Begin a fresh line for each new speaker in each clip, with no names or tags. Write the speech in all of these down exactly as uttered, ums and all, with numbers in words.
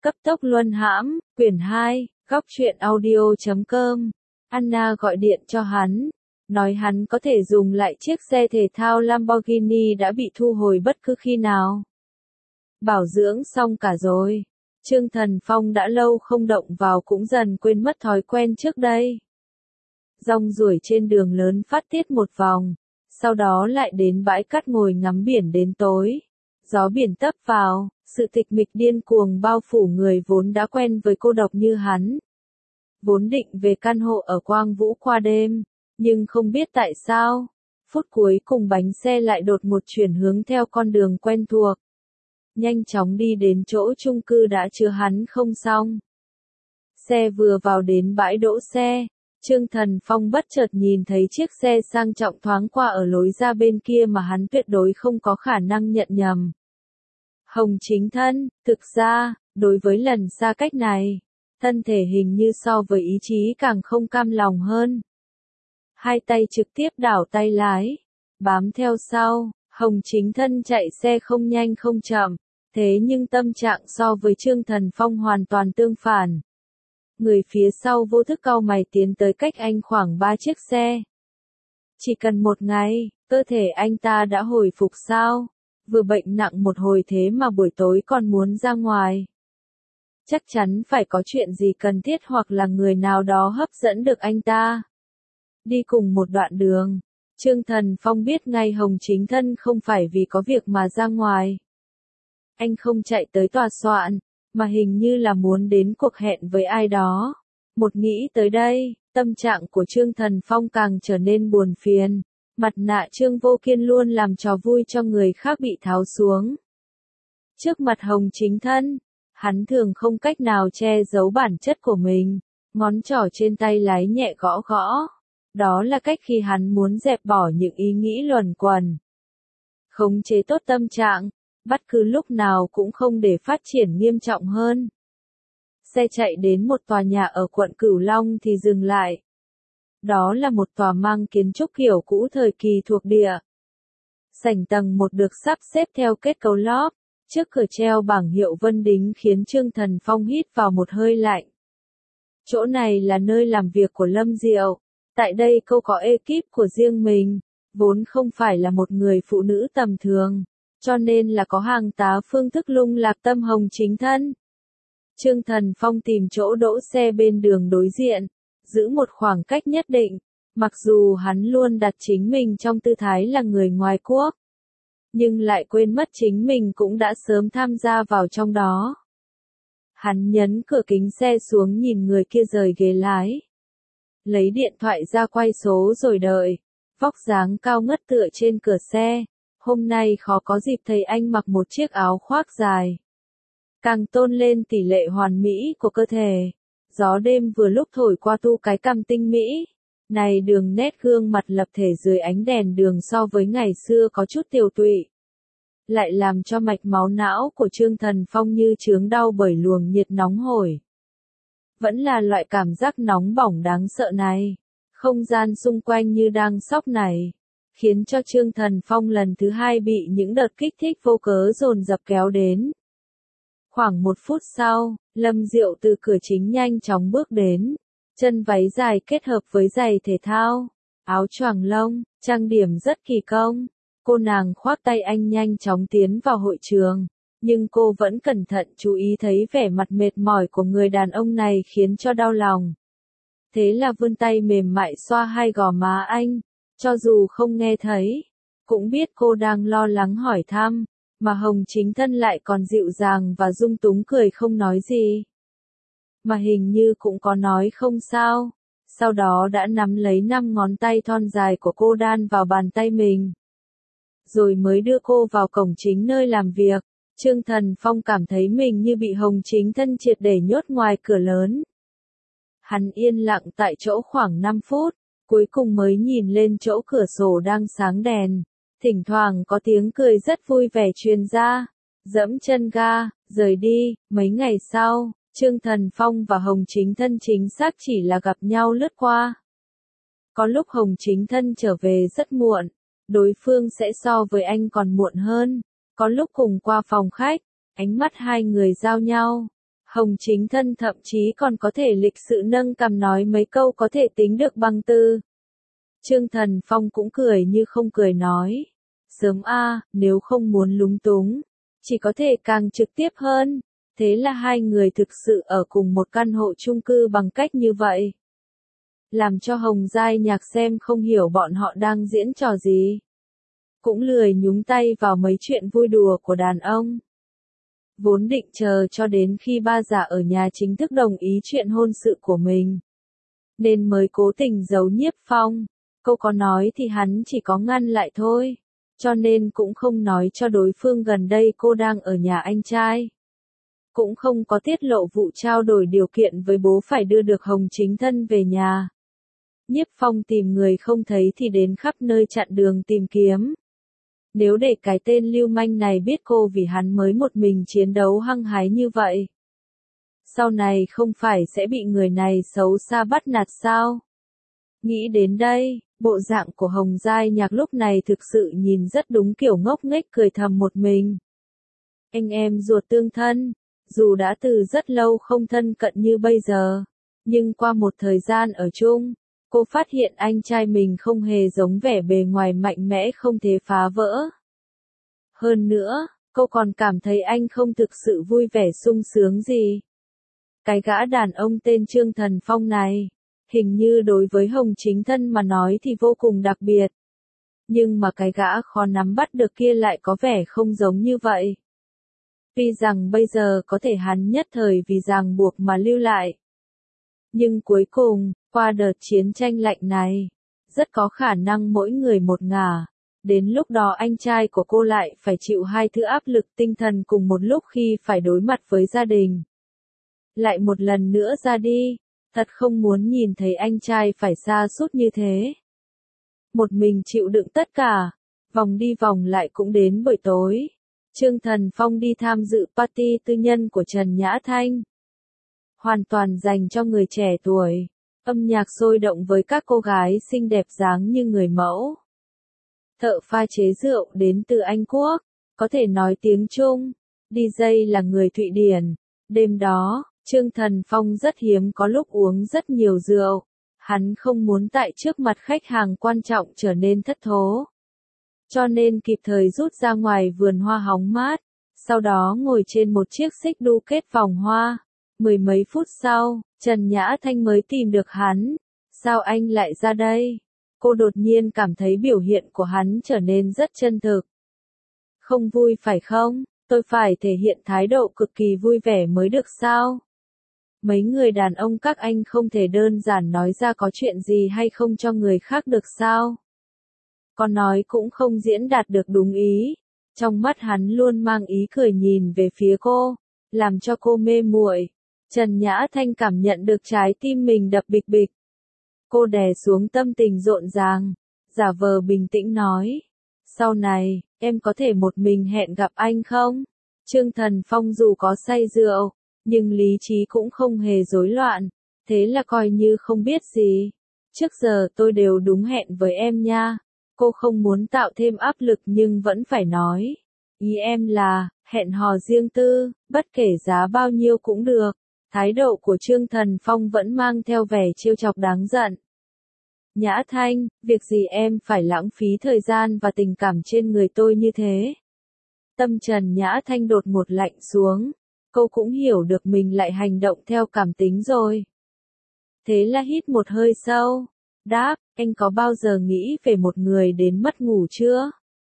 Cấp tốc luân hãm, quyển hai, góc truyện audio chấm com. Anna gọi điện cho hắn, nói hắn có thể dùng lại chiếc xe thể thao Lamborghini đã bị thu hồi bất cứ khi nào. Bảo dưỡng xong cả rồi. Trương Thần Phong đã lâu không động vào cũng dần quên mất thói quen trước đây. Rong ruổi trên đường lớn phát tiết một vòng, sau đó lại đến bãi cát ngồi ngắm biển đến tối. Gió biển tấp vào, sự tịch mịch điên cuồng bao phủ người vốn đã quen với cô độc như hắn. Vốn định về căn hộ ở Quang Vũ qua đêm, nhưng không biết tại sao, phút cuối cùng bánh xe lại đột ngột chuyển hướng theo con đường quen thuộc. Nhanh chóng đi đến chỗ chung cư đã chứa hắn không xong. Xe vừa vào đến bãi đỗ xe, Trương Thần Phong bất chợt nhìn thấy chiếc xe sang trọng thoáng qua ở lối ra bên kia mà hắn tuyệt đối không có khả năng nhận nhầm. Hồng Chính Thân, thực ra, đối với lần xa cách này, thân thể hình như so với ý chí càng không cam lòng hơn. Hai tay trực tiếp đảo tay lái, bám theo sau, Hồng Chính Thân chạy xe không nhanh không chậm, thế nhưng tâm trạng so với Trương Thần Phong hoàn toàn tương phản. Người phía sau vô thức cau mày tiến tới cách anh khoảng ba chiếc xe. Chỉ cần một ngày, cơ thể anh ta đã hồi phục sao? Vừa bệnh nặng một hồi thế mà buổi tối còn muốn ra ngoài. Chắc chắn phải có chuyện gì cần thiết hoặc là người nào đó hấp dẫn được anh ta. Đi cùng một đoạn đường, Trương Thần Phong biết ngay Hồng Chính Thân không phải vì có việc mà ra ngoài. Anh không chạy tới tòa soạn, mà hình như là muốn đến cuộc hẹn với ai đó. Một nghĩ tới đây, tâm trạng của Trương Thần Phong càng trở nên buồn phiền. Mặt nạ Trương Vô Kiên luôn làm trò vui cho người khác bị tháo xuống. Trước mặt Hồng Chính Thân, hắn thường không cách nào che giấu bản chất của mình, ngón trỏ trên tay lái nhẹ gõ gõ. Đó là cách khi hắn muốn dẹp bỏ những ý nghĩ luẩn quẩn. Khống chế tốt tâm trạng, bất cứ lúc nào cũng không để phát triển nghiêm trọng hơn. Xe chạy đến một tòa nhà ở quận Cửu Long thì dừng lại. Đó là một tòa mang kiến trúc kiểu cũ thời kỳ thuộc địa. Sảnh tầng một được sắp xếp theo kết cấu lóp, trước cửa treo bảng hiệu Vân Đính khiến Trương Thần Phong hít vào một hơi lạnh. Chỗ này là nơi làm việc của Lâm Diệu, tại đây cô có ekip của riêng mình, vốn không phải là một người phụ nữ tầm thường, cho nên là có hàng tá phương thức lung lạc tâm Hồng Chính Thân. Trương Thần Phong tìm chỗ đỗ xe bên đường đối diện, giữ một khoảng cách nhất định, mặc dù hắn luôn đặt chính mình trong tư thái là người ngoài quốc, nhưng lại quên mất chính mình cũng đã sớm tham gia vào trong đó. Hắn nhấn cửa kính xe xuống nhìn người kia rời ghế lái. Lấy điện thoại ra quay số rồi đợi, vóc dáng cao ngất tựa trên cửa xe, hôm nay khó có dịp thấy anh mặc một chiếc áo khoác dài. Càng tôn lên tỷ lệ hoàn mỹ của cơ thể. Gió đêm vừa lúc thổi qua tu cái cằm tinh mỹ. Này đường nét gương mặt lập thể dưới ánh đèn đường so với ngày xưa có chút tiều tụy. Lại làm cho mạch máu não của Trương Thần Phong như chướng đau bởi luồng nhiệt nóng hổi. Vẫn là loại cảm giác nóng bỏng đáng sợ này. Không gian xung quanh như đang sóc này. Khiến cho Trương Thần Phong lần thứ hai bị những đợt kích thích vô cớ dồn dập kéo đến. Khoảng một phút sau, Lâm Diệu từ cửa chính nhanh chóng bước đến. Chân váy dài kết hợp với giày thể thao, áo choàng lông, trang điểm rất kỳ công. Cô nàng khoác tay anh nhanh chóng tiến vào hội trường, nhưng cô vẫn cẩn thận chú ý thấy vẻ mặt mệt mỏi của người đàn ông này khiến cho đau lòng. Thế là vươn tay mềm mại xoa hai gò má anh, cho dù không nghe thấy, cũng biết cô đang lo lắng hỏi thăm. Mà Hồng Chính Thân lại còn dịu dàng và dung túng cười không nói gì. Mà hình như cũng có nói không sao. Sau đó đã nắm lấy năm ngón tay thon dài của cô đan vào bàn tay mình. Rồi mới đưa cô vào cổng chính nơi làm việc. Trương Thần Phong cảm thấy mình như bị Hồng Chính Thân triệt để nhốt ngoài cửa lớn. Hắn yên lặng tại chỗ khoảng năm phút, cuối cùng mới nhìn lên chỗ cửa sổ đang sáng đèn. Thỉnh thoảng có tiếng cười rất vui vẻ truyền ra, dẫm chân ga, rời đi. Mấy ngày sau, Trương Thần Phong và Hồng Chính Thân chính xác chỉ là gặp nhau lướt qua. Có lúc Hồng Chính Thân trở về rất muộn, đối phương sẽ so với anh còn muộn hơn. Có lúc cùng qua phòng khách, ánh mắt hai người giao nhau. Hồng Chính Thân thậm chí còn có thể lịch sự nâng cằm nói mấy câu có thể tính được bằng từ. Trương Thần Phong cũng cười như không cười nói. Sớm a, nếu không muốn lúng túng, chỉ có thể càng trực tiếp hơn. Thế là hai người thực sự ở cùng một căn hộ chung cư bằng cách như vậy. Làm cho Hồng Giai Nhạc xem không hiểu bọn họ đang diễn trò gì. Cũng lười nhúng tay vào mấy chuyện vui đùa của đàn ông. Vốn định chờ cho đến khi ba già ở nhà chính thức đồng ý chuyện hôn sự của mình. Nên mới cố tình giấu Nhiếp Phong. Cô có nói thì hắn chỉ có ngăn lại thôi. Cho nên cũng không nói cho đối phương gần đây cô đang ở nhà anh trai. Cũng không có tiết lộ vụ trao đổi điều kiện với bố phải đưa được Hồng Chính Thân về nhà. Nhiếp Phong tìm người không thấy thì đến khắp nơi chặn đường tìm kiếm. Nếu để cái tên lưu manh này biết cô vì hắn mới một mình chiến đấu hăng hái như vậy. Sau này không phải sẽ bị người này xấu xa bắt nạt sao? Nghĩ đến đây, bộ dạng của Hồng Giai Nhạc lúc này thực sự nhìn rất đúng kiểu ngốc nghếch cười thầm một mình. Anh em ruột tương thân, dù đã từ rất lâu không thân cận như bây giờ, nhưng qua một thời gian ở chung, cô phát hiện anh trai mình không hề giống vẻ bề ngoài mạnh mẽ không thể phá vỡ. Hơn nữa, cô còn cảm thấy anh không thực sự vui vẻ sung sướng gì. Cái gã đàn ông tên Trương Thần Phong này, hình như đối với Hồng Chính Thân mà nói thì vô cùng đặc biệt. Nhưng mà cái gã khó nắm bắt được kia lại có vẻ không giống như vậy. Tuy rằng bây giờ có thể hắn nhất thời vì ràng buộc mà lưu lại. Nhưng cuối cùng, qua đợt chiến tranh lạnh này, rất có khả năng mỗi người một ngả. Đến lúc đó anh trai của cô lại phải chịu hai thứ áp lực tinh thần cùng một lúc khi phải đối mặt với gia đình. Lại một lần nữa ra đi, thật không muốn nhìn thấy anh trai phải sa sút như thế. Một mình chịu đựng tất cả, vòng đi vòng lại cũng đến buổi tối. Trương Thần Phong đi tham dự party tư nhân của Trần Nhã Thanh. Hoàn toàn dành cho người trẻ tuổi. Âm nhạc sôi động với các cô gái xinh đẹp dáng như người mẫu. Thợ pha chế rượu đến từ Anh Quốc, có thể nói tiếng Trung. đi jây là người Thụy Điển. Đêm đó, Trương Thần Phong rất hiếm có lúc uống rất nhiều rượu. Hắn không muốn tại trước mặt khách hàng quan trọng trở nên thất thố. Cho nên kịp thời rút ra ngoài vườn hoa hóng mát. Sau đó ngồi trên một chiếc xích đu kết vòng hoa. Mười mấy phút sau, Trần Nhã Thanh mới tìm được hắn. Sao anh lại ra đây? Cô đột nhiên cảm thấy biểu hiện của hắn trở nên rất chân thực. Không vui phải không? Tôi phải thể hiện thái độ cực kỳ vui vẻ mới được sao? Mấy người đàn ông các anh không thể đơn giản nói ra có chuyện gì hay không cho người khác được sao? Con nói cũng không diễn đạt được đúng ý. Trong mắt hắn luôn mang ý cười nhìn về phía cô, làm cho cô mê muội. Trần Nhã Thanh cảm nhận được trái tim mình đập bịch bịch. Cô đè xuống tâm tình rộn ràng, giả vờ bình tĩnh nói. Sau này, em có thể một mình hẹn gặp anh không? Trương Thần Phong dù có say rượu, nhưng lý trí cũng không hề rối loạn, thế là coi như không biết gì. Trước giờ tôi đều đúng hẹn với em nha. Cô không muốn tạo thêm áp lực nhưng vẫn phải nói. Ý em là, hẹn hò riêng tư, bất kể giá bao nhiêu cũng được. Thái độ của Trương Thần Phong vẫn mang theo vẻ trêu chọc đáng giận. Nhã Thanh, việc gì em phải lãng phí thời gian và tình cảm trên người tôi như thế? Tâm Trần Nhã Thanh đột ngột lạnh xuống. Cô cũng hiểu được mình lại hành động theo cảm tính rồi. Thế là hít một hơi sâu. Đáp, anh có bao giờ nghĩ về một người đến mất ngủ chưa?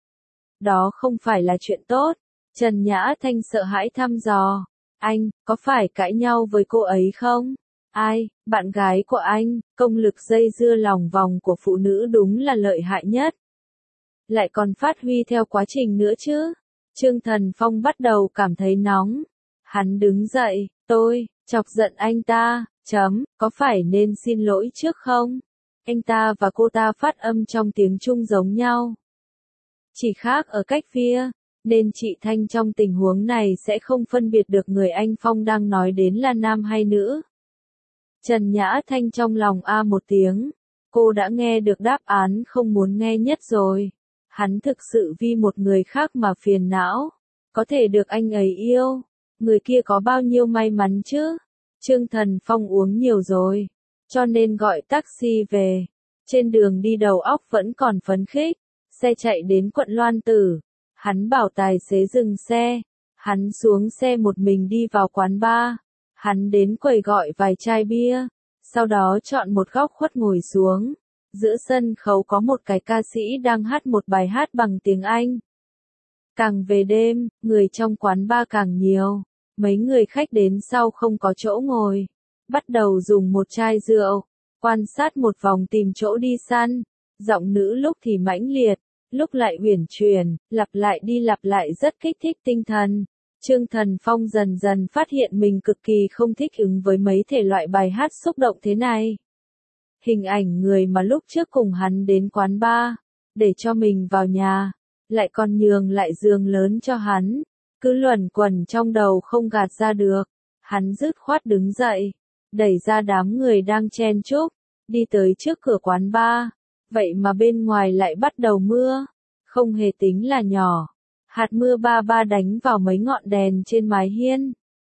Đó không phải là chuyện tốt. Trần Nhã Thanh sợ hãi thăm dò. Anh, có phải cãi nhau với cô ấy không? Ai, bạn gái của anh, công lực dây dưa lòng vòng của phụ nữ đúng là lợi hại nhất. Lại còn phát huy theo quá trình nữa chứ. Trương Thần Phong bắt đầu cảm thấy nóng. Hắn đứng dậy, tôi, chọc giận anh ta, chấm, có phải nên xin lỗi trước không? Anh ta và cô ta phát âm trong tiếng Trung giống nhau. Chỉ khác ở cách phía, nên chị Thanh trong tình huống này sẽ không phân biệt được người anh Phong đang nói đến là nam hay nữ. Trần Nhã Thanh trong lòng a một tiếng, cô đã nghe được đáp án không muốn nghe nhất rồi. Hắn thực sự vì một người khác mà phiền não, có thể được anh ấy yêu. người kia có bao nhiêu may mắn chứ? Trương Thần Phong uống nhiều rồi, cho nên gọi taxi về. Trên đường đi đầu óc vẫn còn phấn khích, xe chạy đến quận Loan Tử. Hắn bảo tài xế dừng xe, hắn xuống xe một mình đi vào quán bar. Hắn đến quầy gọi vài chai bia, sau đó chọn một góc khuất ngồi xuống. Giữa sân khấu có một cái ca sĩ đang hát một bài hát bằng tiếng Anh. Càng về đêm, người trong quán bar càng nhiều. Mấy người khách đến sau không có chỗ ngồi, bắt đầu dùng một chai rượu, quan sát một vòng tìm chỗ đi săn. Giọng nữ lúc thì mãnh liệt, lúc lại uyển chuyển, lặp lại đi lặp lại rất kích thích tinh thần. Trương Thần Phong dần dần phát hiện mình cực kỳ không thích ứng với mấy thể loại bài hát xúc động thế này. Hình ảnh người mà lúc trước cùng hắn đến quán bar, để cho mình vào nhà, lại còn nhường lại giường lớn cho hắn, cứ luẩn quẩn trong đầu không gạt ra được. Hắn dứt khoát đứng dậy, đẩy ra đám người đang chen chúc, đi tới trước cửa quán bar. Vậy mà bên ngoài lại bắt đầu mưa, không hề tính là nhỏ. Hạt mưa ba ba đánh vào mấy ngọn đèn trên mái hiên.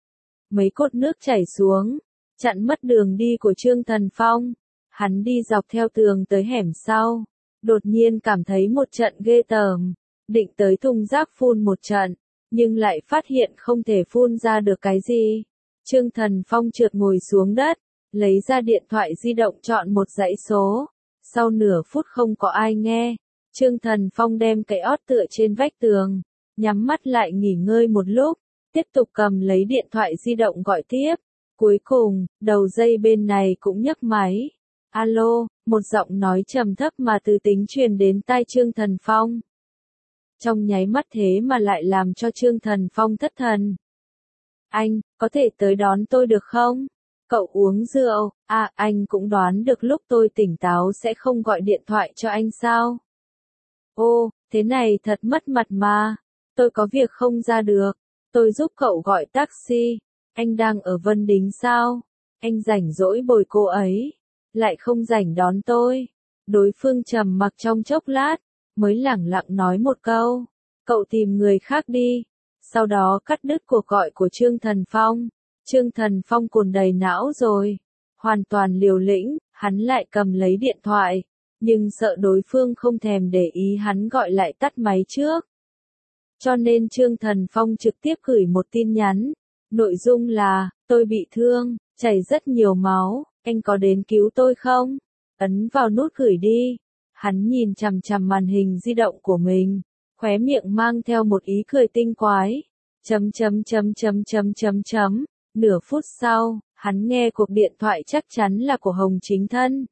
Mấy cột nước chảy xuống, chặn mất đường đi của Trương Thần Phong. Hắn đi dọc theo tường tới hẻm sau, đột nhiên cảm thấy một trận ghê tởm, định tới thùng rác phun một trận, nhưng lại phát hiện không thể phun ra được cái gì. Trương Thần Phong trượt ngồi xuống đất, lấy ra điện thoại di động chọn một dãy số. Sau nửa phút không có ai nghe, Trương Thần Phong đem cái ót tựa trên vách tường, nhắm mắt lại nghỉ ngơi một lúc, tiếp tục cầm lấy điện thoại di động gọi tiếp. Cuối cùng, đầu dây bên này cũng nhấc máy. Alo, một giọng nói trầm thấp mà từ tính truyền đến tai Trương Thần Phong. Trong nháy mắt thế mà lại làm cho Trương Thần Phong thất thần. Anh, có thể tới đón tôi được không? Cậu uống rượu, à, anh cũng đoán được lúc tôi tỉnh táo sẽ không gọi điện thoại cho anh sao? Ô, thế này thật mất mặt mà. Tôi có việc không ra được. Tôi giúp cậu gọi taxi. Anh đang ở Vân Đính sao? Anh rảnh rỗi bồi cô ấy, lại không rảnh đón tôi. Đối phương trầm mặc trong chốc lát, mới lẳng lặng nói một câu. Cậu tìm người khác đi. Sau đó cắt đứt cuộc gọi của Trương Thần Phong. Trương Thần Phong cồn đầy não rồi. Hoàn toàn liều lĩnh, hắn lại cầm lấy điện thoại. Nhưng sợ đối phương không thèm để ý hắn gọi lại tắt máy trước. Cho nên Trương Thần Phong trực tiếp gửi một tin nhắn. Nội dung là, tôi bị thương, chảy rất nhiều máu, anh có đến cứu tôi không? Ấn vào nút gửi đi. Hắn nhìn chằm chằm màn hình di động của mình, khóe miệng mang theo một ý cười tinh quái. Chấm chấm chấm chấm chấm chấm chấm. Nửa phút sau, hắn nghe cuộc điện thoại chắc chắn là của Hồng Chính Thân.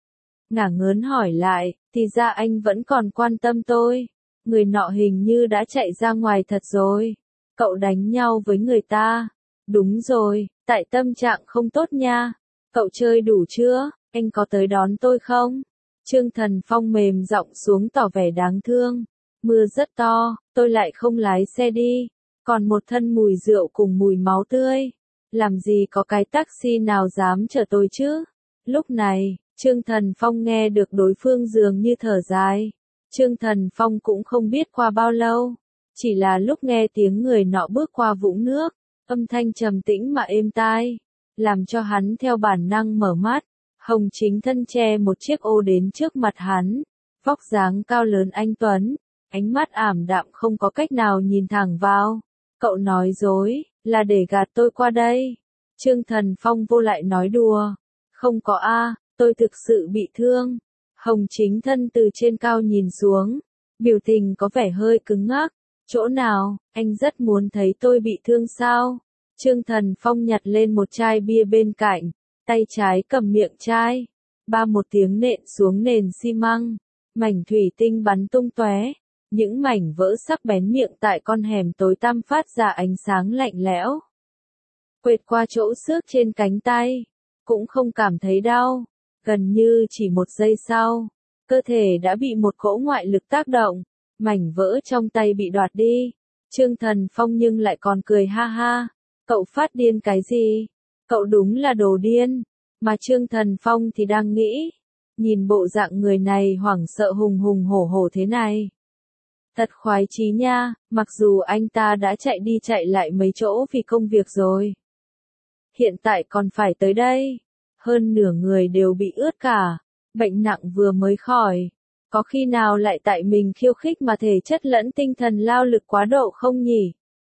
Ngả ngớn hỏi lại, thì ra anh vẫn còn quan tâm tôi. Người nọ hình như đã chạy ra ngoài thật rồi. Cậu đánh nhau với người ta. Đúng rồi, tại tâm trạng không tốt nha. Cậu chơi đủ chưa? Anh có tới đón tôi không? Trương Thần Phong mềm giọng xuống tỏ vẻ đáng thương. Mưa rất to, tôi lại không lái xe đi. Còn một thân mùi rượu cùng mùi máu tươi. Làm gì có cái taxi nào dám chở tôi chứ? Lúc này, Trương Thần Phong nghe được đối phương dường như thở dài. Trương Thần Phong cũng không biết qua bao lâu. Chỉ là lúc nghe tiếng người nọ bước qua vũng nước, âm thanh trầm tĩnh mà êm tai, làm cho hắn theo bản năng mở mắt. Hồng Chính Thân che một chiếc ô đến trước mặt hắn. Vóc dáng cao lớn anh tuấn, ánh mắt ảm đạm không có cách nào nhìn thẳng vào. Cậu nói dối, là để gạt tôi qua đây. Trương Thần Phong vô lại nói đùa. Không có a, tôi thực sự bị thương. Hồng Chính Thân từ trên cao nhìn xuống, biểu tình có vẻ hơi cứng ngắc. Chỗ nào, anh rất muốn thấy tôi bị thương sao? Trương Thần Phong nhặt lên một chai bia bên cạnh, tay trái cầm miệng chai. Ba một tiếng nện xuống nền xi măng, mảnh thủy tinh bắn tung tóe. Những mảnh vỡ sắc bén miệng tại con hẻm tối tăm phát ra ánh sáng lạnh lẽo. Quệt qua chỗ xước trên cánh tay, cũng không cảm thấy đau. Gần như chỉ một giây sau, cơ thể đã bị một cỗ ngoại lực tác động, mảnh vỡ trong tay bị đoạt đi. Trương Thần Phong nhưng lại còn cười ha ha. Cậu phát điên cái gì? Cậu đúng là đồ điên. Mà Trương Thần Phong thì đang nghĩ, nhìn bộ dạng người này hoảng sợ hùng hùng hổ hổ thế này, Thật khoái chí nha, mặc dù anh ta đã chạy đi chạy lại mấy chỗ vì công việc rồi. Hiện tại còn phải tới đây. Hơn nửa người đều bị ướt cả. Bệnh nặng vừa mới khỏi. Có khi nào lại tại mình khiêu khích mà thể chất lẫn tinh thần lao lực quá độ không nhỉ?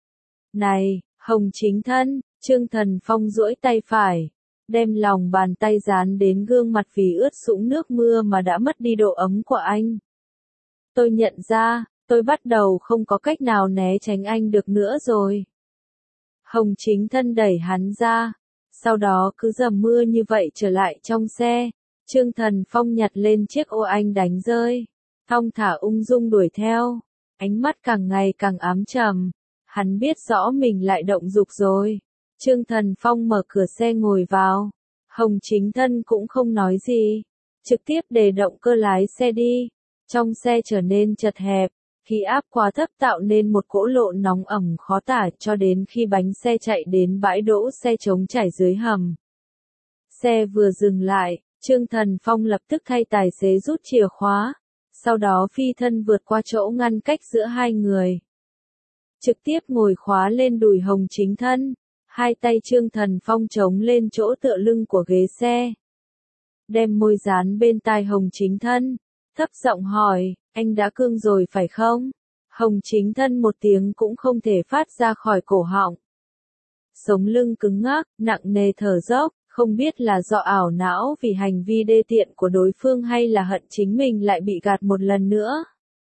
Này, Hồng Chính Thân, Trương Thần Phong duỗi tay phải, đem lòng bàn tay dán đến gương mặt vì ướt sũng nước mưa mà đã mất đi độ ấm của anh. Tôi nhận ra, tôi bắt đầu không có cách nào né tránh anh được nữa rồi. Hồng Chính Thân đẩy hắn ra, sau đó cứ dầm mưa như vậy trở lại trong xe. Trương Thần Phong nhặt lên chiếc ô anh đánh rơi, thong thả ung dung đuổi theo, ánh mắt càng ngày càng ám trầm. Hắn biết rõ mình lại động dục rồi. Trương Thần Phong mở cửa xe ngồi vào. Hồng Chính Thân cũng không nói gì, trực tiếp để động cơ lái xe đi. Trong xe trở nên chật hẹp, khí áp quá thấp tạo nên một cỗ lộ nóng ẩm khó tả cho đến khi bánh xe chạy đến bãi đỗ xe trống trải dưới hầm. Xe vừa dừng lại, Trương Thần Phong lập tức thay tài xế rút chìa khóa, sau đó phi thân vượt qua chỗ ngăn cách giữa hai người. Trực tiếp ngồi khóa lên đùi Hồng Chính Thân, hai tay Trương Thần Phong chống lên chỗ tựa lưng của ghế xe. Đem môi dán bên tai Hồng Chính Thân, thấp giọng hỏi, anh đã cương rồi phải không? Hồng Chính Thân một tiếng cũng không thể phát ra khỏi cổ họng. Sống lưng cứng ngắc, nặng nề thở dốc, không biết là do ảo não vì hành vi đê tiện của đối phương hay là hận chính mình lại bị gạt một lần nữa.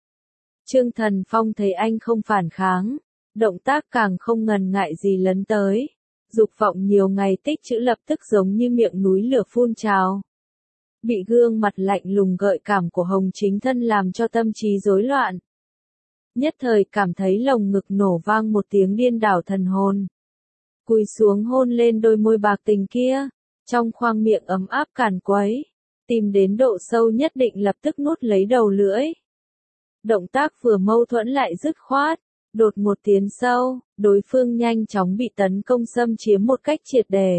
Trương Thần Phong thấy anh không phản kháng, động tác càng không ngần ngại gì lấn tới. Dục vọng nhiều ngày tích trữ lập tức giống như miệng núi lửa phun trào. Bị gương mặt lạnh lùng gợi cảm của Hồng Chính Thân làm cho tâm trí rối loạn. Nhất thời cảm thấy lồng ngực nổ vang một tiếng điên đảo thần hồn. Cúi xuống hôn lên đôi môi bạc tình kia, trong khoang miệng ấm áp càn quấy, tìm đến độ sâu nhất định lập tức nuốt lấy đầu lưỡi. Động tác vừa mâu thuẫn lại dứt khoát, đột một tiến sâu, đối phương nhanh chóng bị tấn công xâm chiếm một cách triệt để.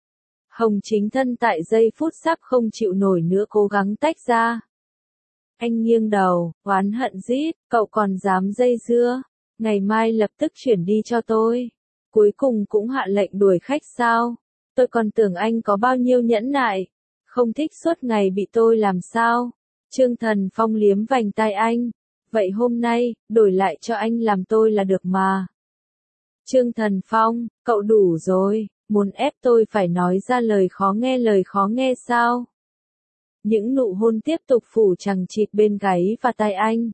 Hồng Chính Thân tại giây phút sắp không chịu nổi nữa cố gắng tách ra. Anh nghiêng đầu, oán hận rít, cậu còn dám dây dưa, ngày mai lập tức chuyển đi cho tôi. Cuối cùng cũng hạ lệnh đuổi khách sao? Tôi còn tưởng anh có bao nhiêu nhẫn nại, không thích suốt ngày bị tôi làm sao? Trương Thần Phong liếm vành tai anh. Vậy hôm nay, đổi lại cho anh làm tôi là được mà. Trương Thần Phong, cậu đủ rồi, muốn ép tôi phải nói ra lời khó nghe lời khó nghe sao? Những nụ hôn tiếp tục phủ chằng chịt bên gáy và tai anh.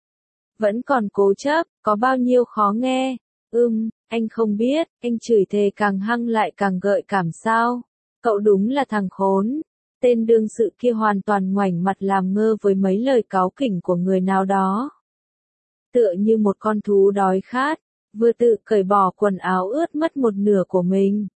Vẫn còn cố chấp, có bao nhiêu khó nghe? Ừm, anh không biết, anh chửi thề càng hăng lại càng gợi cảm sao? Cậu đúng là thằng khốn. Tên đương sự kia hoàn toàn ngoảnh mặt làm ngơ với mấy lời cáu kỉnh của người nào đó. Tựa như một con thú đói khát, vừa tự cởi bỏ quần áo ướt mất một nửa của mình.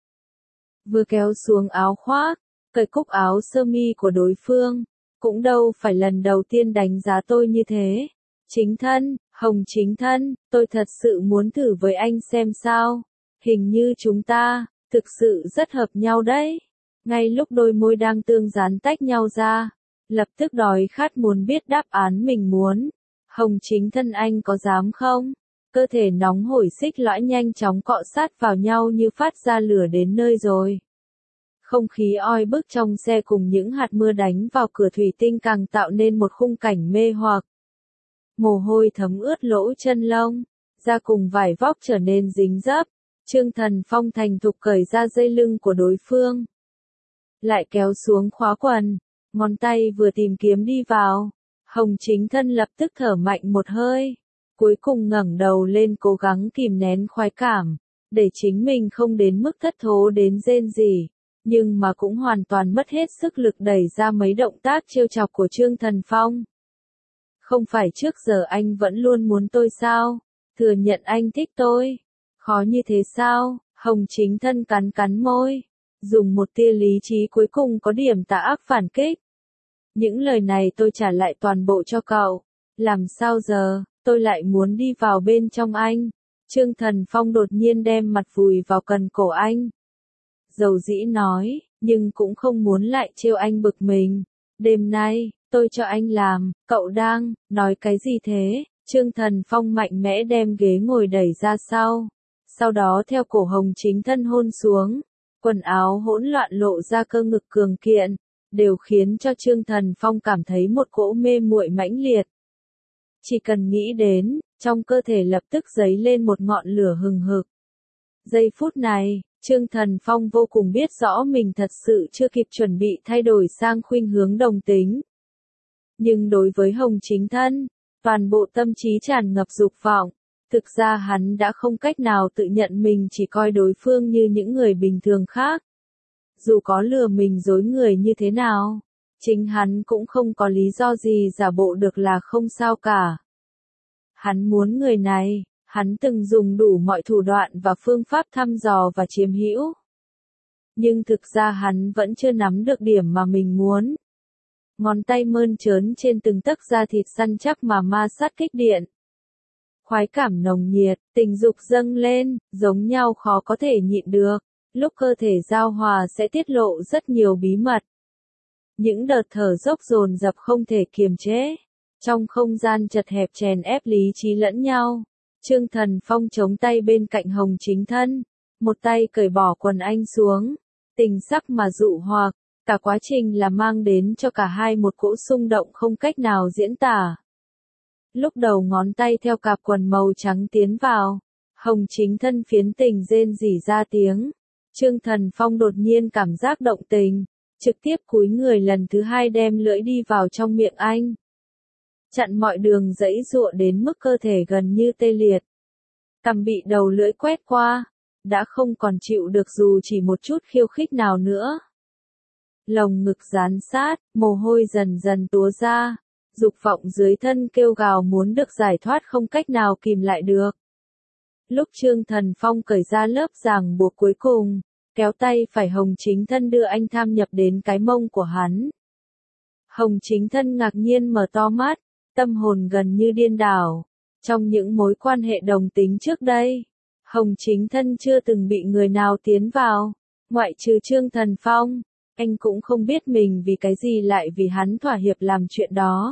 Vừa kéo xuống áo khoác, cởi cúc áo sơ mi của đối phương, cũng đâu phải lần đầu tiên đánh giá tôi như thế. Chính Thân, Hồng Chính Thân, tôi thật sự muốn thử với anh xem sao. Hình như chúng ta, thực sự rất hợp nhau đấy. Ngay lúc đôi môi đang tương dán tách nhau ra, lập tức đói khát muốn biết đáp án mình muốn. Hồng Chính Thân anh có dám không? Cơ thể nóng hổi xích lõi nhanh chóng cọ sát vào nhau như phát ra lửa đến nơi rồi. Không khí oi bức trong xe cùng những hạt mưa đánh vào cửa thủy tinh càng tạo nên một khung cảnh mê hoặc. Mồ hôi thấm ướt lỗ chân lông, da cùng vải vóc trở nên dính dấp. Trương Thần Phong thành thục cởi ra dây lưng của đối phương. Lại kéo xuống khóa quần, ngón tay vừa tìm kiếm đi vào. Hồng Chính Thân lập tức thở mạnh một hơi, cuối cùng ngẩng đầu lên cố gắng kìm nén khoái cảm, để chính mình không đến mức thất thố đến rên rỉ, nhưng mà cũng hoàn toàn mất hết sức lực đẩy ra mấy động tác trêu chọc của Trương Thần Phong. Không phải trước giờ anh vẫn luôn muốn tôi sao? Thừa nhận anh thích tôi. Khó như thế sao? Hồng Chính Thân cắn cắn môi, dùng một tia lý trí cuối cùng có điểm tà ác phản kích. Những lời này tôi trả lại toàn bộ cho cậu. Làm sao giờ, tôi lại muốn đi vào bên trong anh. Trương Thần Phong đột nhiên đem mặt vùi vào cần cổ anh. Dầu dĩ nói, nhưng cũng không muốn lại trêu anh bực mình. Đêm nay, tôi cho anh làm, cậu đang, nói cái gì thế? Trương Thần Phong mạnh mẽ đem ghế ngồi đẩy ra sau. Sau đó theo cổ Hồng Chính Thân hôn xuống. Quần áo hỗn loạn lộ ra cơ ngực cường kiện. Đều khiến cho Trương Thần Phong cảm thấy một cỗ mê muội mãnh liệt. Chỉ cần nghĩ đến, trong cơ thể lập tức dấy lên một ngọn lửa hừng hực. Giây phút này, Trương Thần Phong vô cùng biết rõ mình thật sự chưa kịp chuẩn bị thay đổi sang khuynh hướng đồng tính. Nhưng đối với Hồng Chính Thân, toàn bộ tâm trí tràn ngập dục vọng, thực ra hắn đã không cách nào tự nhận mình chỉ coi đối phương như những người bình thường khác. Dù có lừa mình dối người như thế nào, chính hắn cũng không có lý do gì giả bộ được là không sao cả. Hắn muốn người này, hắn từng dùng đủ mọi thủ đoạn và phương pháp thăm dò và chiếm hữu. Nhưng thực ra hắn vẫn chưa nắm được điểm mà mình muốn. Ngón tay mơn trớn trên từng tấc da thịt săn chắc mà ma sát kích điện. Khoái cảm nồng nhiệt, tình dục dâng lên, giống nhau khó có thể nhịn được. Lúc cơ thể giao hòa sẽ tiết lộ rất nhiều bí mật. Những đợt thở dốc dồn dập không thể kiềm chế. Trong không gian chật hẹp chèn ép lý trí lẫn nhau. Trương Thần Phong chống tay bên cạnh Hồng Chính Thân. Một tay cởi bỏ quần anh xuống. Tình sắc mà dụ hoặc. Cả quá trình là mang đến cho cả hai một cỗ xung động không cách nào diễn tả. Lúc đầu ngón tay theo cạp quần màu trắng tiến vào. Hồng Chính Thân phiến tình rên rỉ ra tiếng. Trương Thần Phong đột nhiên cảm giác động tình, trực tiếp cúi người lần thứ hai đem lưỡi đi vào trong miệng anh. Chặn mọi đường giãy giụa đến mức cơ thể gần như tê liệt. Cằm bị đầu lưỡi quét qua, đã không còn chịu được dù chỉ một chút khiêu khích nào nữa. Lồng ngực dán sát, mồ hôi dần dần túa ra, dục vọng dưới thân kêu gào muốn được giải thoát không cách nào kìm lại được. Lúc Trương Thần Phong cởi ra lớp ràng buộc cuối cùng, kéo tay phải Hồng Chính Thân đưa anh tham nhập đến cái mông của hắn. Hồng Chính Thân ngạc nhiên mở to mắt, tâm hồn gần như điên đảo. Trong những mối quan hệ đồng tính trước đây, Hồng Chính Thân chưa từng bị người nào tiến vào, ngoại trừ Trương Thần Phong, anh cũng không biết mình vì cái gì lại vì hắn thỏa hiệp làm chuyện đó.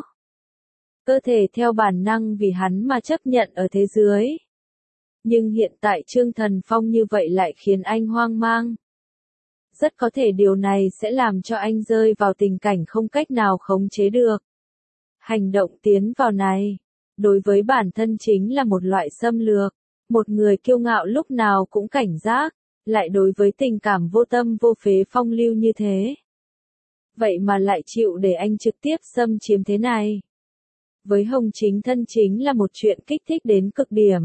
Cơ thể theo bản năng vì hắn mà chấp nhận ở thế dưới. Nhưng hiện tại Trương Thần Phong như vậy lại khiến anh hoang mang. Rất có thể điều này sẽ làm cho anh rơi vào tình cảnh không cách nào khống chế được. Hành động tiến vào này, đối với bản thân chính là một loại xâm lược. Một người kiêu ngạo lúc nào cũng cảnh giác, lại đối với tình cảm vô tâm vô phế phong lưu như thế. Vậy mà lại chịu để anh trực tiếp xâm chiếm thế này. Với Hồng Chính Thân chính là một chuyện kích thích đến cực điểm.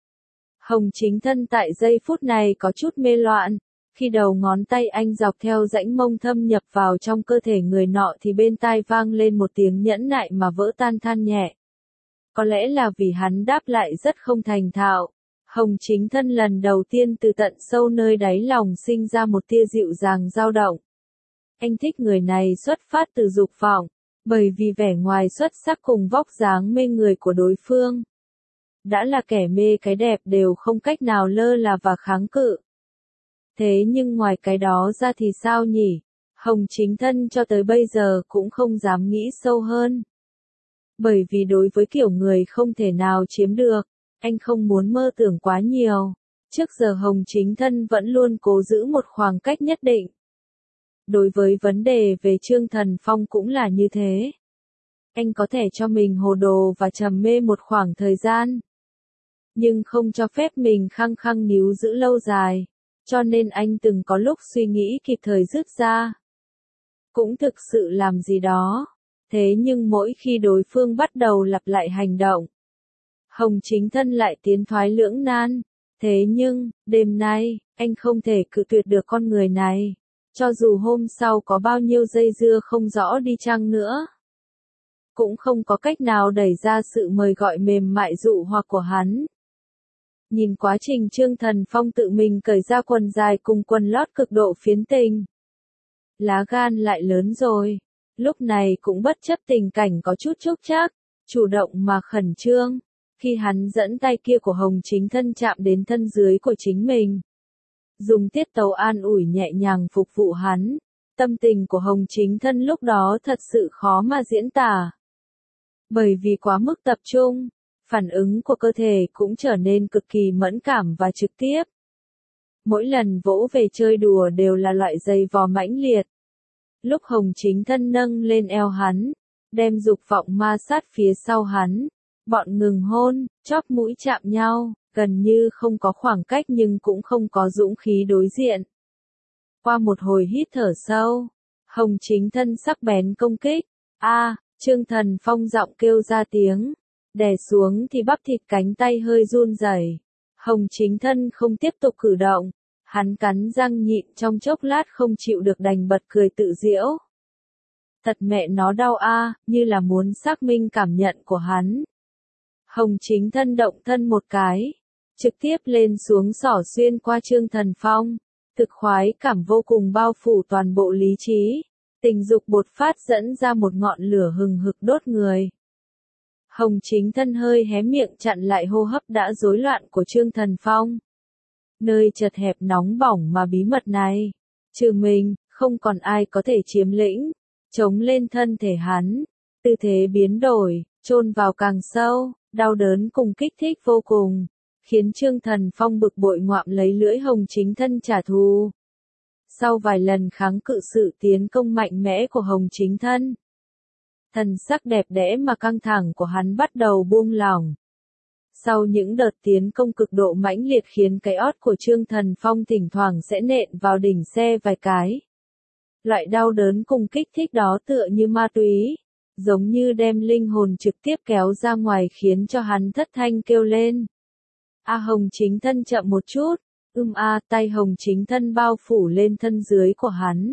Hồng Chính Thân tại giây phút này có chút mê loạn, khi đầu ngón tay anh dọc theo rãnh mông thâm nhập vào trong cơ thể người nọ thì bên tai vang lên một tiếng nhẫn nại mà vỡ tan than nhẹ. Có lẽ là vì hắn đáp lại rất không thành thạo, Hồng Chính Thân lần đầu tiên từ tận sâu nơi đáy lòng sinh ra một tia dịu dàng dao động. Anh thích người này xuất phát từ dục vọng, bởi vì vẻ ngoài xuất sắc cùng vóc dáng mê người của đối phương. Đã là kẻ mê cái đẹp đều không cách nào lơ là và kháng cự. Thế nhưng ngoài cái đó ra thì sao nhỉ? Hồng Chính Thân cho tới bây giờ cũng không dám nghĩ sâu hơn. Bởi vì đối với kiểu người không thể nào chiếm được, anh không muốn mơ tưởng quá nhiều. Trước giờ Hồng Chính Thân vẫn luôn cố giữ một khoảng cách nhất định. Đối với vấn đề về Trương Thần Phong cũng là như thế. Anh có thể cho mình hồ đồ và trầm mê một khoảng thời gian. Nhưng không cho phép mình khăng khăng níu giữ lâu dài. Cho nên anh từng có lúc suy nghĩ kịp thời dứt ra. Cũng thực sự làm gì đó. Thế nhưng mỗi khi đối phương bắt đầu lặp lại hành động, Hồng Chính Thân lại tiến thoái lưỡng nan. Thế nhưng, đêm nay, anh không thể cự tuyệt được con người này. Cho dù hôm sau có bao nhiêu dây dưa không rõ đi chăng nữa. Cũng không có cách nào đẩy ra sự mời gọi mềm mại dụ hoặc của hắn. Nhìn quá trình Trương Thần Phong tự mình cởi ra quần dài cùng quần lót cực độ phiến tình. Lá gan lại lớn rồi. Lúc này cũng bất chấp tình cảnh có chút chốc chác, chủ động mà khẩn trương. Khi hắn dẫn tay kia của Hồng Chính Thân chạm đến thân dưới của chính mình. Dùng tiết tấu an ủi nhẹ nhàng phục vụ hắn. Tâm tình của Hồng Chính Thân lúc đó thật sự khó mà diễn tả. Bởi vì quá mức tập trung, phản ứng của cơ thể cũng trở nên cực kỳ mẫn cảm và trực tiếp. Mỗi lần vỗ về chơi đùa đều là loại giày vò mãnh liệt. Lúc Hồng Chính Thân nâng lên eo hắn, đem dục vọng ma sát phía sau hắn, bọn ngừng hôn, chóp mũi chạm nhau, gần như không có khoảng cách nhưng cũng không có dũng khí đối diện. Qua một hồi hít thở sâu, Hồng Chính Thân sắc bén công kích. A, Trương Thần Phong giọng kêu ra tiếng, đè xuống thì bắp thịt cánh tay hơi run rẩy. Hồng Chính Thân không tiếp tục cử động, hắn cắn răng nhịn trong chốc lát không chịu được đành bật cười tự giễu. Thật mẹ nó đau a, như là muốn xác minh cảm nhận của hắn. Hồng Chính Thân động thân một cái, trực tiếp lên xuống xỏ xuyên qua Trương Thần Phong, thực khoái cảm vô cùng bao phủ toàn bộ lý trí, tình dục bột phát dẫn ra một ngọn lửa hừng hực đốt người. Hồng Chính Thân hơi hé miệng chặn lại hô hấp đã rối loạn của Trương Thần Phong. Nơi chật hẹp nóng bỏng mà bí mật này, trừ mình, không còn ai có thể chiếm lĩnh, chống lên thân thể hắn, tư thế biến đổi, chôn vào càng sâu, đau đớn cùng kích thích vô cùng, khiến Trương Thần Phong bực bội ngoạm lấy lưỡi Hồng Chính Thân trả thù. Sau vài lần kháng cự sự tiến công mạnh mẽ của Hồng Chính Thân, thần sắc đẹp đẽ mà căng thẳng của hắn bắt đầu buông lỏng. Sau những đợt tiến công cực độ mãnh liệt khiến cái ót của Trương Thần Phong thỉnh thoảng sẽ nện vào đỉnh xe vài cái. Loại đau đớn cùng kích thích đó tựa như ma túy, giống như đem linh hồn trực tiếp kéo ra ngoài khiến cho hắn thất thanh kêu lên. A Hồng Chính Thân chậm một chút, ưm a, tay Hồng Chính Thân bao phủ lên thân dưới của hắn.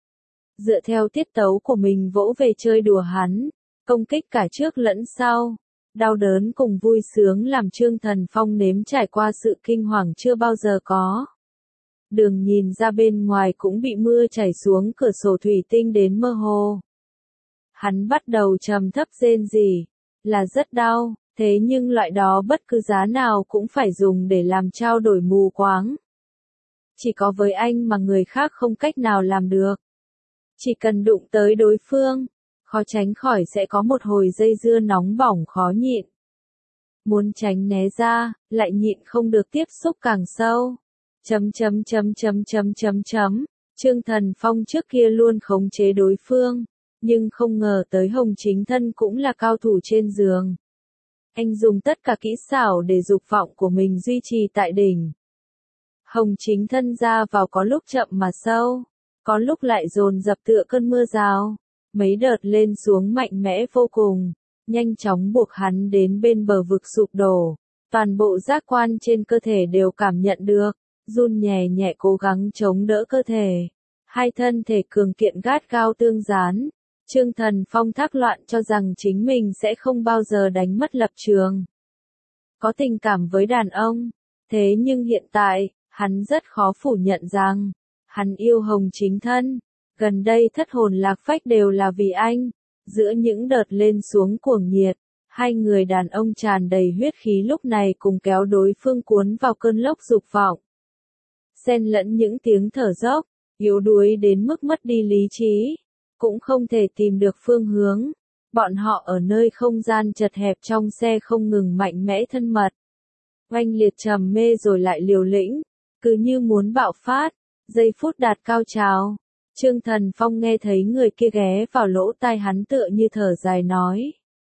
Dựa theo tiết tấu của mình vỗ về chơi đùa hắn, công kích cả trước lẫn sau. Đau đớn cùng vui sướng làm Trương Thần Phong nếm trải qua sự kinh hoàng chưa bao giờ có. Đường nhìn ra bên ngoài cũng bị mưa chảy xuống cửa sổ thủy tinh đến mơ hồ. Hắn bắt đầu trầm thấp rên rỉ, là rất đau, thế nhưng loại đó bất cứ giá nào cũng phải dùng để làm trao đổi mù quáng. Chỉ có với anh mà người khác không cách nào làm được. Chỉ cần đụng tới đối phương, khó tránh khỏi sẽ có một hồi dây dưa nóng bỏng khó nhịn. Muốn tránh né ra, lại nhịn không được tiếp xúc càng sâu. Chấm chấm chấm chấm chấm chấm chấm. Trương Thần Phong trước kia luôn khống chế đối phương, nhưng không ngờ tới Hồng Chính Thân cũng là cao thủ trên giường. Anh dùng tất cả kỹ xảo để dục vọng của mình duy trì tại đỉnh. Hồng Chính Thân ra vào có lúc chậm mà sâu, có lúc lại dồn dập tựa cơn mưa rào. Mấy đợt lên xuống mạnh mẽ vô cùng, nhanh chóng buộc hắn đến bên bờ vực sụp đổ. Toàn bộ giác quan trên cơ thể đều cảm nhận được, run nhẹ nhẹ cố gắng chống đỡ cơ thể. Hai thân thể cường kiện gắt gao tương dán. Trương Thần Phong thác loạn cho rằng chính mình sẽ không bao giờ đánh mất lập trường. Có tình cảm với đàn ông, thế nhưng hiện tại, hắn rất khó phủ nhận rằng, hắn yêu Hồng Chính Thân. Gần đây thất hồn lạc phách đều là vì anh. Giữa những đợt lên xuống cuồng nhiệt, hai người đàn ông tràn đầy huyết khí lúc này cùng kéo đối phương cuốn vào cơn lốc dục vọng. Xen lẫn những tiếng thở dốc, yếu đuối đến mức mất đi lý trí, cũng không thể tìm được phương hướng. Bọn họ ở nơi không gian chật hẹp trong xe không ngừng mạnh mẽ thân mật. Oanh liệt trầm mê rồi lại liều lĩnh, cứ như muốn bạo phát, giây phút đạt cao trào. Trương Thần Phong nghe thấy người kia ghé vào lỗ tai hắn tựa như thở dài nói.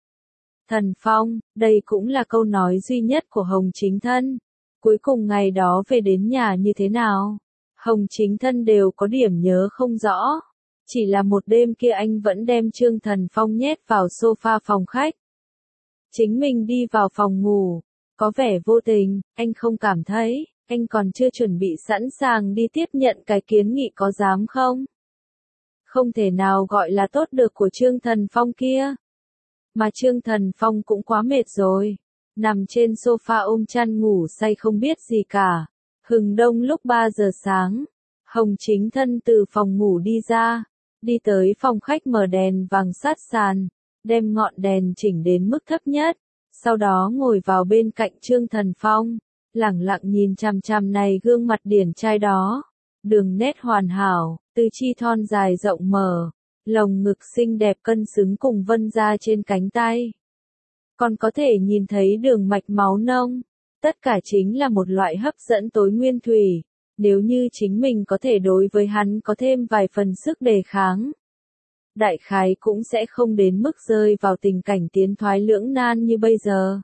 Thần Phong, đây cũng là câu nói duy nhất của Hồng Chính Thân. Cuối cùng ngày đó về đến nhà như thế nào? Hồng Chính Thân đều có điểm nhớ không rõ. Chỉ là một đêm kia anh vẫn đem Trương Thần Phong nhét vào sofa phòng khách. Chính mình đi vào phòng ngủ. Có vẻ vô tình, anh không cảm thấy, anh còn chưa chuẩn bị sẵn sàng đi tiếp nhận cái kiến nghị có dám không? Không thể nào gọi là tốt được của Trương Thần Phong kia. Mà Trương Thần Phong cũng quá mệt rồi. Nằm trên sofa ôm chăn ngủ say không biết gì cả. Hừng đông lúc ba giờ sáng, Hồng Chính Thân từ phòng ngủ đi ra, đi tới phòng khách mở đèn vàng sát sàn, đem ngọn đèn chỉnh đến mức thấp nhất, sau đó ngồi vào bên cạnh Trương Thần Phong, lẳng lặng nhìn chằm chằm này gương mặt điển trai đó, đường nét hoàn hảo, tứ chi thon dài rộng mở, lồng ngực xinh đẹp cân xứng cùng vân da trên cánh tay. còn có thể nhìn thấy đường mạch máu nông. Tất cả chính là một loại hấp dẫn tối nguyên thủy. Nếu như chính mình có thể đối với hắn có thêm vài phần sức đề kháng, đại khái cũng sẽ không đến mức rơi vào tình cảnh tiến thoái lưỡng nan như bây giờ.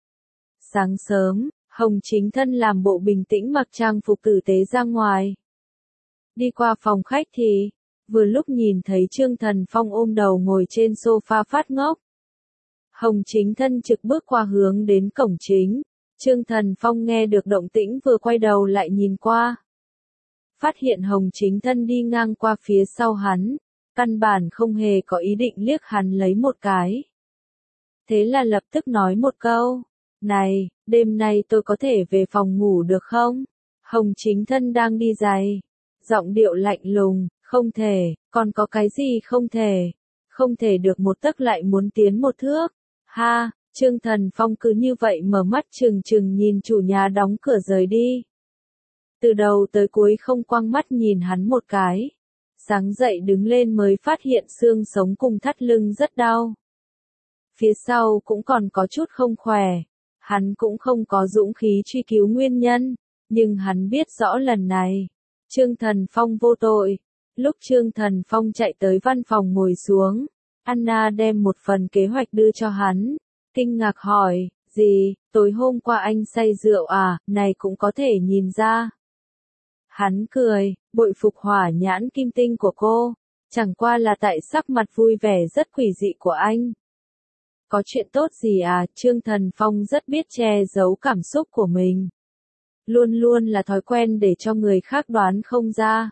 Sáng sớm, Hồng Chính Thân làm bộ bình tĩnh mặc trang phục tử tế ra ngoài. Đi qua phòng khách thì, vừa lúc nhìn thấy Trương Thần Phong ôm đầu ngồi trên sofa phát ngốc. Hồng Chính Thân trực bước qua hướng đến cổng chính. Trương Thần Phong nghe được động tĩnh vừa quay đầu lại nhìn qua. Phát hiện Hồng Chính Thân đi ngang qua phía sau hắn, căn bản không hề có ý định liếc hắn lấy một cái. Thế là lập tức nói một câu, này, đêm nay tôi có thể về phòng ngủ được không? Hồng Chính Thân đang đi giày, giọng điệu lạnh lùng, không thể, còn có cái gì không thể, không thể được một tấc lại muốn tiến một thước. Ha, Trương Thần Phong cứ như vậy mở mắt trừng trừng nhìn chủ nhà đóng cửa rời đi. Từ đầu tới cuối không quăng mắt nhìn hắn một cái. Sáng dậy đứng lên mới phát hiện xương sống cùng thắt lưng rất đau. Phía sau cũng còn có chút không khỏe. Hắn cũng không có dũng khí truy cứu nguyên nhân, nhưng hắn biết rõ lần này, Trương Thần Phong vô tội. Lúc Trương Thần Phong chạy tới văn phòng ngồi xuống, Anna đem một phần kế hoạch đưa cho hắn, kinh ngạc hỏi, gì, tối hôm qua anh say rượu à, này cũng có thể nhìn ra. Hắn cười, bội phục hỏa nhãn kim tinh của cô, chẳng qua là tại sắc mặt vui vẻ rất quỷ dị của anh. Có chuyện tốt gì à, Trương Thần Phong rất biết che giấu cảm xúc của mình. Luôn luôn là thói quen để cho người khác đoán không ra.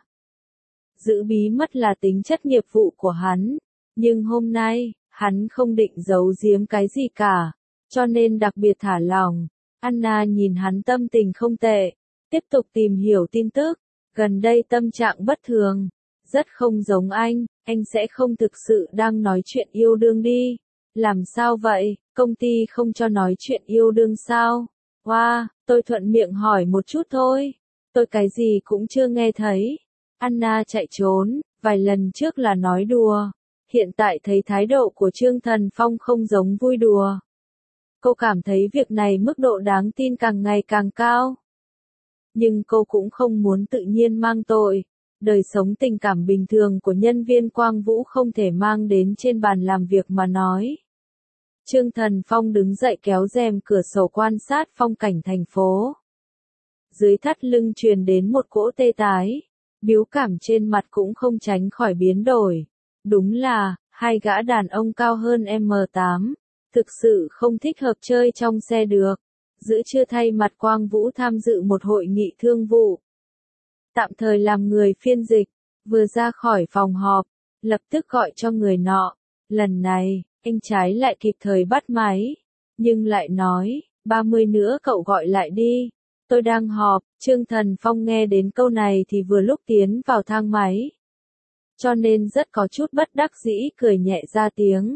Giữ bí mật là tính chất nghiệp vụ của hắn, nhưng hôm nay, hắn không định giấu giếm cái gì cả, cho nên đặc biệt thả lỏng. Anna nhìn hắn tâm tình không tệ, tiếp tục tìm hiểu tin tức, gần đây tâm trạng bất thường, rất không giống anh, anh sẽ không thực sự đang nói chuyện yêu đương đi. Làm sao vậy, công ty không cho nói chuyện yêu đương sao? Wow, tôi thuận miệng hỏi một chút thôi, tôi cái gì cũng chưa nghe thấy. Anna chạy trốn, vài lần trước là nói đùa, hiện tại thấy thái độ của Trương Thần Phong không giống vui đùa. Cô cảm thấy việc này mức độ đáng tin càng ngày càng cao. Nhưng cô cũng không muốn tự nhiên mang tội. Đời sống tình cảm bình thường của nhân viên Quang Vũ không thể mang đến trên bàn làm việc mà nói. Trương Thần Phong đứng dậy kéo rèm cửa sổ quan sát phong cảnh thành phố. Dưới thắt lưng truyền đến một cỗ tê tái, biểu cảm trên mặt cũng không tránh khỏi biến đổi. Đúng là, hai gã đàn ông cao hơn em tám, thực sự không thích hợp chơi trong xe được. Giữa trưa thay mặt Quang Vũ tham dự một hội nghị thương vụ. Tạm thời làm người phiên dịch, vừa ra khỏi phòng họp, lập tức gọi cho người nọ. Lần này, anh trái lại kịp thời bắt máy, nhưng lại nói, ba mươi nữa cậu gọi lại đi, tôi đang họp. Trương Thần Phong nghe đến câu này thì vừa lúc tiến vào thang máy, cho nên rất có chút bất đắc dĩ cười nhẹ ra tiếng,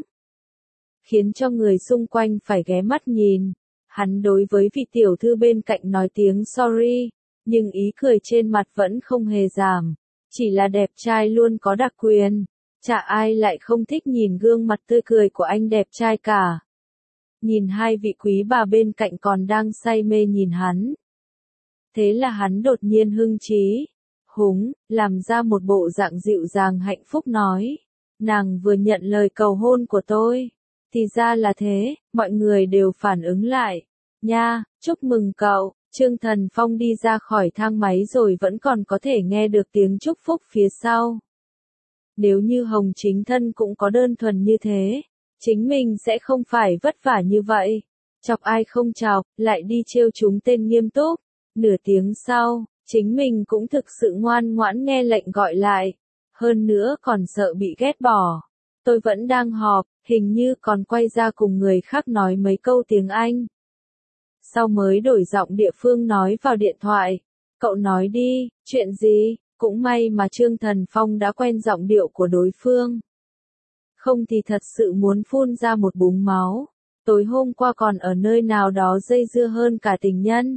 khiến cho người xung quanh phải ghé mắt nhìn. Hắn đối với vị tiểu thư bên cạnh nói tiếng sorry, nhưng ý cười trên mặt vẫn không hề giảm, chỉ là đẹp trai luôn có đặc quyền, chả ai lại không thích nhìn gương mặt tươi cười của anh đẹp trai cả. Nhìn hai vị quý bà bên cạnh còn đang say mê nhìn hắn. Thế là hắn đột nhiên hưng trí, húng, làm ra một bộ dạng dịu dàng hạnh phúc nói, nàng vừa nhận lời cầu hôn của tôi. Thì ra là thế, mọi người đều phản ứng lại. Nha, chúc mừng cậu. Trương Thần Phong đi ra khỏi thang máy rồi vẫn còn có thể nghe được tiếng chúc phúc phía sau. Nếu như Hồng Chính Thân cũng có đơn thuần như thế, chính mình sẽ không phải vất vả như vậy. Chọc ai không chọc, lại đi trêu chúng tên nghiêm túc. Nửa tiếng sau, chính mình cũng thực sự ngoan ngoãn nghe lệnh gọi lại. Hơn nữa còn sợ bị ghét bỏ. Tôi vẫn đang họp, hình như còn quay ra cùng người khác nói mấy câu tiếng Anh. Sau mới đổi giọng địa phương nói vào điện thoại. Cậu nói đi, chuyện gì? Cũng may mà Trương Thần Phong đã quen giọng điệu của đối phương. Không thì thật sự muốn phun ra một búng máu. Tối hôm qua còn ở nơi nào đó dây dưa hơn cả tình nhân.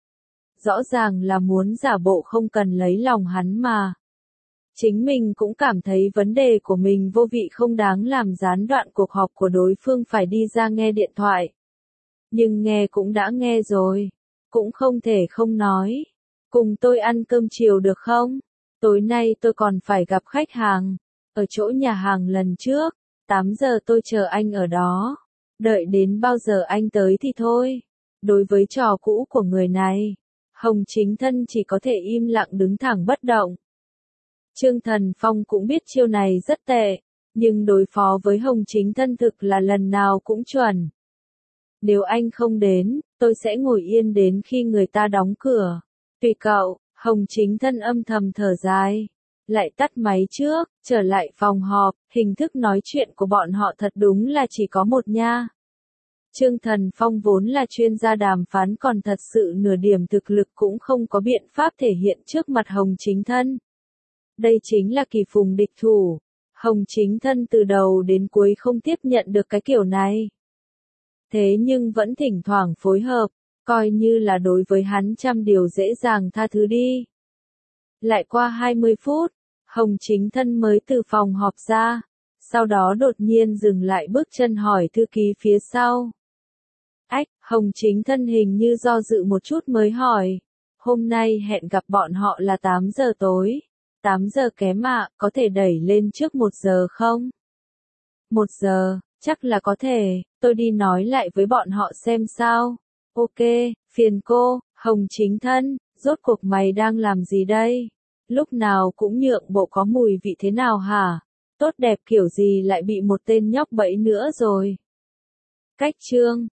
Rõ ràng là muốn giả bộ không cần lấy lòng hắn mà. Chính mình cũng cảm thấy vấn đề của mình vô vị không đáng làm gián đoạn cuộc họp của đối phương phải đi ra nghe điện thoại. nhưng nghe cũng đã nghe rồi, cũng không thể không nói. Cùng tôi ăn cơm chiều được không? Tối nay tôi còn phải gặp khách hàng, ở chỗ nhà hàng lần trước, tám giờ tôi chờ anh ở đó. Đợi đến bao giờ anh tới thì thôi. Đối với trò cũ của người này, Hồng Chính Thân chỉ có thể im lặng đứng thẳng bất động. Trương Thần Phong cũng biết chiêu này rất tệ, nhưng đối phó với Hồng Chính Thân thực là lần nào cũng chuẩn. Nếu anh không đến, tôi sẽ ngồi yên đến khi người ta đóng cửa. Tùy cậu, Hồng Chính Thân âm thầm thở dài. Lại tắt máy trước, trở lại phòng họp, hình thức nói chuyện của bọn họ thật đúng là chỉ có một nha. Trương Thần Phong vốn là chuyên gia đàm phán còn thật sự nửa điểm thực lực cũng không có biện pháp thể hiện trước mặt Hồng Chính Thân. Đây chính là kỳ phùng địch thủ. Hồng Chính Thân từ đầu đến cuối không tiếp nhận được cái kiểu này. Thế nhưng vẫn thỉnh thoảng phối hợp, coi như là đối với hắn trăm điều dễ dàng tha thứ đi. Lại qua hai mươi phút, Hồng Chính Thân mới từ phòng họp ra, sau đó đột nhiên dừng lại bước chân hỏi thư ký phía sau. Ách, Hồng Chính Thân hình như do dự một chút mới hỏi, hôm nay hẹn gặp bọn họ là tám giờ tối, tám giờ kém ạ, có thể đẩy lên trước một giờ không? Một giờ, chắc là có thể, tôi đi nói lại với bọn họ xem sao. Ok, phiền cô, Hồng Chính Thân, rốt cuộc mày đang làm gì đây? Lúc nào cũng nhượng bộ có mùi vị thế nào hả? Tốt đẹp kiểu gì lại bị một tên nhóc bẫy nữa rồi? Cách chương